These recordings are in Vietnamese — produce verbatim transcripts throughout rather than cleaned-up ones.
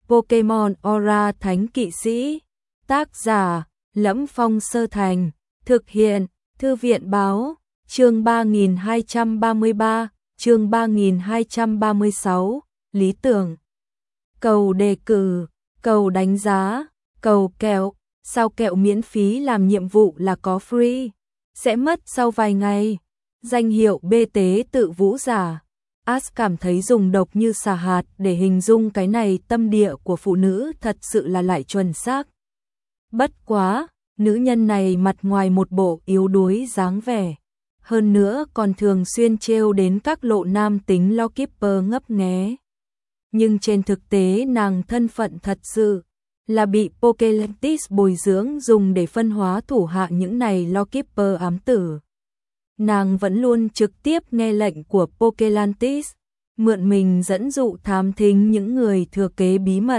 Pokemon Aura Thánh Kỵ Sĩ. Tác giả: Lẫm Phong Sơ Thành. Thực hiện: Thư viện báo. Chương ba nghìn hai trăm ba mươi ba, chương ba nghìn hai trăm ba mươi sáu, lý tưởng. Cầu đề cử, cầu đánh giá, cầu kẹo, sao kẹo miễn phí làm nhiệm vụ là có free, sẽ mất sau vài ngày. Danh hiệu bê tế tự vũ giả. Ash cảm thấy dùng độc như xà hạt để hình dung cái này tâm địa của phụ nữ thật sự là lại chuẩn xác. Bất quá, nữ nhân này mặt ngoài một bộ yếu đuối dáng vẻ. Hơn nữa còn thường xuyên trêu đến các lộ nam tính Lockkeeper ngấp nghé. Nhưng trên thực tế nàng thân phận thật sự là bị Pokelantis bồi dưỡng dùng để phân hóa thủ hạ những này Lockkeeper ám tử. Nàng vẫn luôn trực tiếp nghe lệnh của Pokelantis, mượn mình dẫn dụ thám thính những người thừa kế bí mật.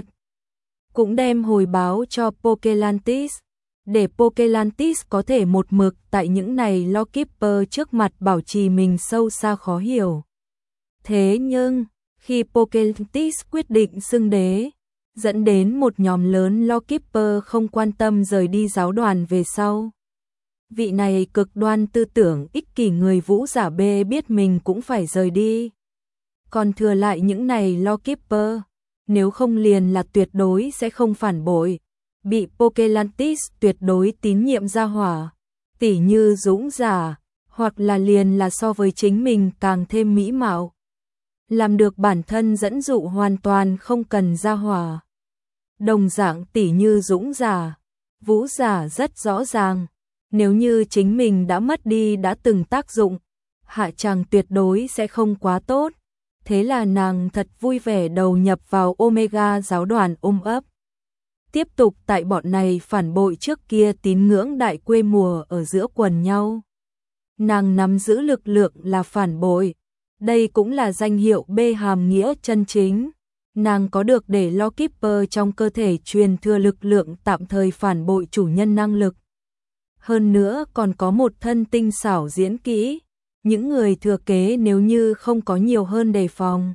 Cũng đem hồi báo cho Pokelantis, để Pokelantis có thể một mực tại những này Lockkeeper trước mặt bảo trì mình sâu xa khó hiểu. Thế nhưng, khi Pokelantis quyết định xưng đế, dẫn đến một nhóm lớn Lockkeeper không quan tâm rời đi giáo đoàn về sau. Vị này cực đoan tư tưởng ích kỷ người vũ giả B biết mình cũng phải rời đi. Còn thừa lại những này Lockkeeper, nếu không liền là tuyệt đối sẽ không phản bội. Bị Pokelantis tuyệt đối tín nhiệm ra hỏa, tỉ như dũng giả, hoặc là liền là so với chính mình càng thêm mỹ mạo. Làm được bản thân dẫn dụ hoàn toàn không cần ra hỏa. Đồng dạng tỉ như dũng giả, vũ giả rất rõ ràng, nếu như chính mình đã mất đi đã từng tác dụng, hạ chàng tuyệt đối sẽ không quá tốt. Thế là nàng thật vui vẻ đầu nhập vào Omega giáo đoàn ôm ấp. Tiếp tục tại bọn này phản bội trước kia tín ngưỡng đại quê mùa ở giữa quần nhau. Nàng nắm giữ lực lượng là phản bội. Đây cũng là danh hiệu B hàm nghĩa chân chính. Nàng có được để Lockkeeper trong cơ thể truyền thừa lực lượng tạm thời phản bội chủ nhân năng lực. Hơn nữa còn có một thân tinh xảo diễn kỹ. Những người thừa kế nếu như không có nhiều hơn đề phòng,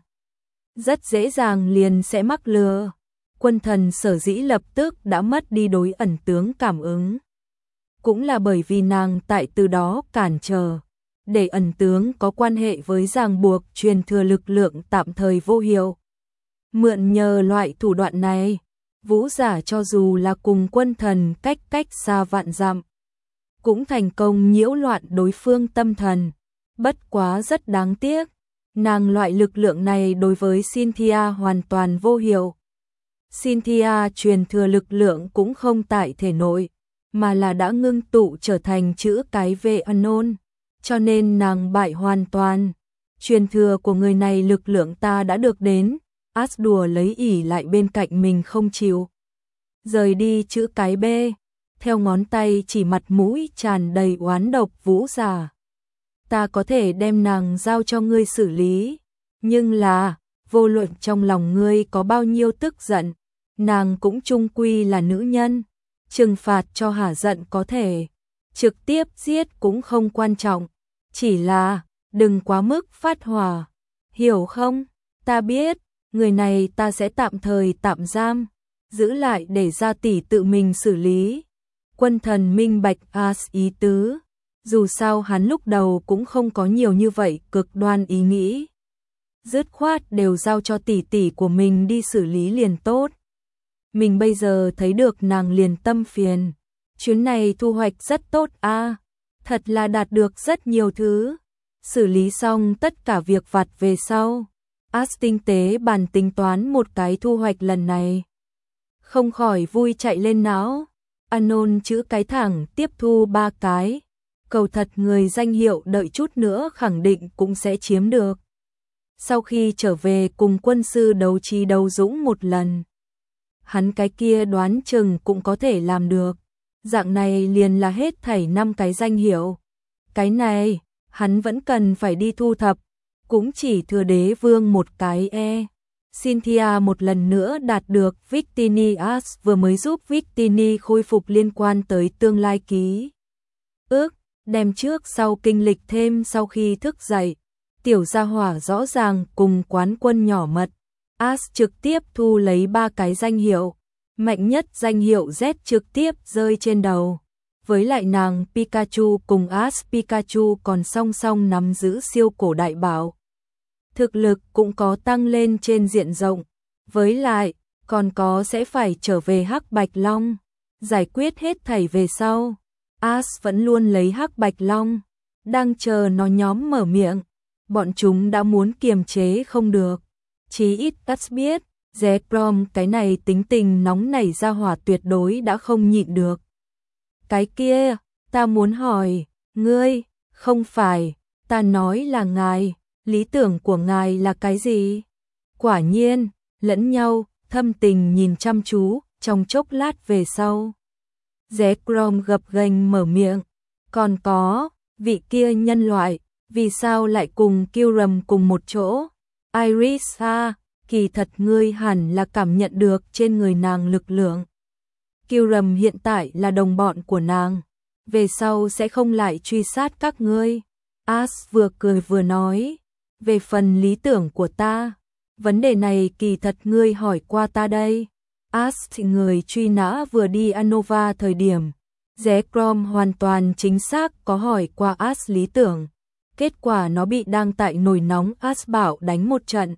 rất dễ dàng liền sẽ mắc lừa. Quân thần sở dĩ lập tức đã mất đi đối ẩn tướng cảm ứng. Cũng là bởi vì nàng tại từ đó cản trở, để ẩn tướng có quan hệ với ràng buộc truyền thừa lực lượng tạm thời vô hiệu. Mượn nhờ loại thủ đoạn này, vũ giả cho dù là cùng quân thần cách cách xa vạn dặm, cũng thành công nhiễu loạn đối phương tâm thần. Bất quá rất đáng tiếc, nàng loại lực lượng này đối với Cynthia hoàn toàn vô hiệu. Cynthia truyền thừa lực lượng cũng không tại thể nội, mà là đã ngưng tụ trở thành chữ cái V Unknown, cho nên nàng bại hoàn toàn. Truyền thừa của người này lực lượng ta đã được đến, Ash đùa lấy ỉ lại bên cạnh mình không chịu. Rời đi chữ cái B, theo ngón tay chỉ mặt mũi tràn đầy oán độc vũ giả. Ta có thể đem nàng giao cho ngươi xử lý, nhưng là, vô luận trong lòng ngươi có bao nhiêu tức giận, nàng cũng chung quy là nữ nhân, trừng phạt cho hả giận có thể, trực tiếp giết cũng không quan trọng, chỉ là, đừng quá mức phát hỏa, hiểu không? Ta biết, người này ta sẽ tạm thời tạm giam, giữ lại để gia tỷ tự mình xử lý. Quân thần minh bạch Ash ý tứ. Dù sao hắn lúc đầu cũng không có nhiều như vậy cực đoan ý nghĩ. Dứt khoát đều giao cho tỷ tỷ của mình đi xử lý liền tốt. Mình bây giờ thấy được nàng liền tâm phiền. Chuyến này thu hoạch rất tốt a, à, thật là đạt được rất nhiều thứ. Xử lý xong tất cả việc vặt về sau. Ash tinh tế bàn tính toán một cái thu hoạch lần này. Không khỏi vui chạy lên não. Anon chữ cái thẳng tiếp thu ba cái. Cầu thật người danh hiệu đợi chút nữa khẳng định cũng sẽ chiếm được. Sau khi trở về cùng quân sư đấu trí đấu dũng một lần, hắn cái kia đoán chừng cũng có thể làm được. Dạng này liền là hết thảy năm cái danh hiệu. Cái này, hắn vẫn cần phải đi thu thập, cũng chỉ thừa đế vương một cái e. Cynthia một lần nữa đạt được Victini. Ash vừa mới giúp Victini khôi phục liên quan tới tương lai ký ức. Đem trước sau kinh lịch thêm sau khi thức dậy, tiểu gia hỏa rõ ràng cùng quán quân nhỏ mật. Ash trực tiếp thu lấy ba cái danh hiệu. Mạnh nhất danh hiệu Z trực tiếp rơi trên đầu. Với lại nàng Pikachu cùng Ash Pikachu còn song song nắm giữ siêu cổ đại bảo. Thực lực cũng có tăng lên trên diện rộng. Với lại, còn có sẽ phải trở về Hắc Bạch Long. Giải quyết hết thảy về sau. Ash vẫn luôn lấy Hắc Bạch Long. Đang chờ nó nhóm mở miệng. Bọn chúng đã muốn kiềm chế không được. Chí ít Ash biết, Zekrom cái này tính tình nóng nảy ra hỏa tuyệt đối đã không nhịn được. Cái kia, ta muốn hỏi, ngươi, không phải, ta nói là ngài, lý tưởng của ngài là cái gì? Quả nhiên, lẫn nhau, thâm tình nhìn chăm chú, trong chốc lát về sau. Zekrom gập ghềnh mở miệng, còn có, vị kia nhân loại, vì sao lại cùng Kyurem cùng một chỗ? Iris à, kỳ thật ngươi hẳn là cảm nhận được trên người nàng lực lượng. Kyurem hiện tại là đồng bọn của nàng, về sau sẽ không lại truy sát các ngươi. Ash vừa cười vừa nói, về phần lý tưởng của ta, vấn đề này kỳ thật ngươi hỏi qua ta đây. Ash thì người truy nã vừa đi Unova thời điểm, Zekrom hoàn toàn chính xác có hỏi qua Ash lý tưởng. Kết quả nó bị đang tại nồi nóng Ash bảo đánh một trận.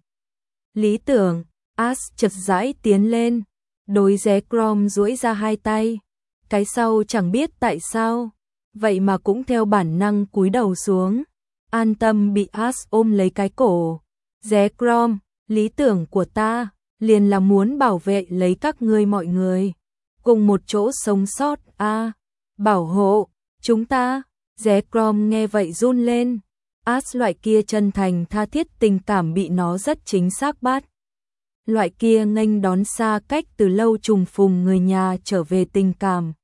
Lý tưởng, Ash chật rãi tiến lên, đối Zekrom duỗi ra hai tay. Cái sau chẳng biết tại sao, vậy mà cũng theo bản năng cúi đầu xuống. An tâm bị Ash ôm lấy cái cổ. Zekrom, lý tưởng của ta, liền là muốn bảo vệ lấy các ngươi mọi người. Cùng một chỗ sống sót, a à, bảo hộ, chúng ta. Zekrom nghe vậy run lên. Ash loại kia chân thành tha thiết tình cảm bị nó rất chính xác bắt. Loại kia nghênh đón xa cách từ lâu trùng phùng người nhà trở về tình cảm.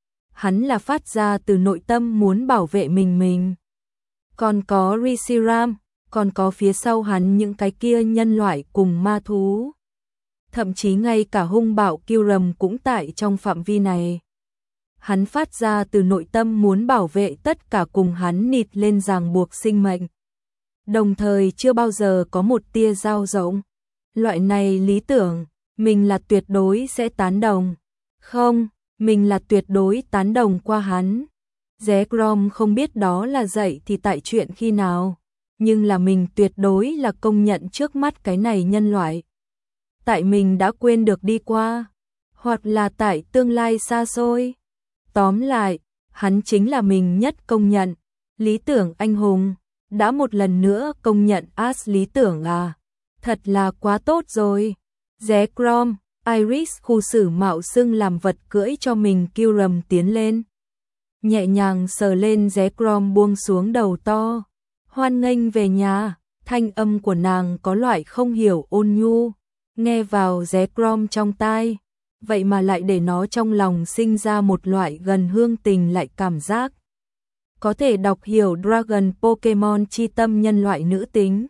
Hắn là phát ra từ nội tâm muốn bảo vệ mình mình. Còn có Reshiram, còn có phía sau hắn những cái kia nhân loại cùng ma thú. Thậm chí ngay cả hung bạo Kyurem cũng tại trong phạm vi này. Hắn phát ra từ nội tâm muốn bảo vệ tất cả cùng hắn nịt lên ràng buộc sinh mệnh. Đồng thời chưa bao giờ có một tia dao rỗng. Loại này lý tưởng, mình là tuyệt đối sẽ tán đồng. Không, mình là tuyệt đối tán đồng qua hắn. Zekrom không biết đó là dạy thì tại chuyện khi nào, nhưng là mình tuyệt đối là công nhận trước mắt cái này nhân loại. Tại mình đã quên được đi qua, hoặc là tại tương lai xa xôi. Tóm lại, hắn chính là mình nhất công nhận, lý tưởng anh hùng, đã một lần nữa công nhận Ash lý tưởng à. Thật là quá tốt rồi. Zekrom, Iris khu xử mạo xưng làm vật cưỡi cho mình Kyurem tiến lên. Nhẹ nhàng sờ lên Zekrom buông xuống đầu to. Hoan nghênh về nhà, thanh âm của nàng có loại không hiểu ôn nhu. Nghe vào Zekrom trong tai, vậy mà lại để nó trong lòng sinh ra một loại gần hương tình lại cảm giác. Có thể đọc hiểu Dragon Pokemon chi tâm nhân loại nữ tính.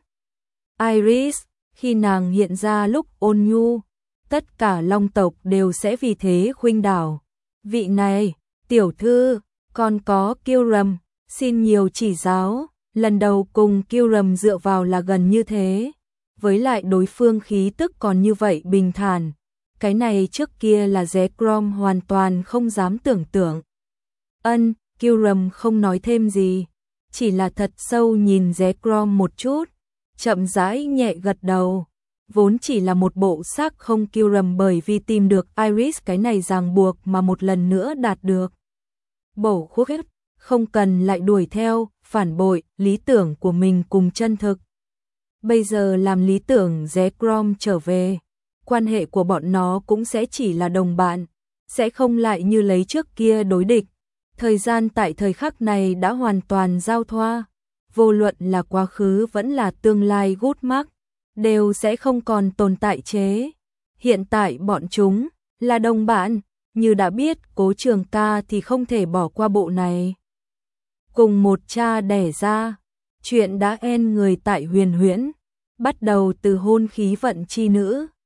Iris, khi nàng hiện ra lúc ôn nhu, tất cả long tộc đều sẽ vì thế khuynh đảo. Vị này, tiểu thư, còn có Kyurem, xin nhiều chỉ giáo, lần đầu cùng Kyurem dựa vào là gần như thế. Với lại đối phương khí tức còn như vậy bình thản. Cái này trước kia là Zekrom hoàn toàn không dám tưởng tượng. Ân, Kyurem không nói thêm gì, chỉ là thật sâu nhìn Zekrom một chút, chậm rãi nhẹ gật đầu. Vốn chỉ là một bộ xác không Kyurem bởi vì tìm được Iris cái này ràng buộc mà một lần nữa đạt được. Bổ khuất, không cần lại đuổi theo, phản bội, lý tưởng của mình cùng chân thực. Bây giờ làm lý tưởng Zekrom trở về, quan hệ của bọn nó cũng sẽ chỉ là đồng bạn, sẽ không lại như lấy trước kia đối địch. Thời gian tại thời khắc này đã hoàn toàn giao thoa, vô luận là quá khứ vẫn là tương lai gút mắc, đều sẽ không còn tồn tại chế. Hiện tại bọn chúng là đồng bạn, như đã biết Cố Trường Ca thì không thể bỏ qua bộ này. Cùng một cha đẻ ra, chuyện đã en người tại Huyền Huyễn, bắt đầu từ hôn khí vận chi nữ.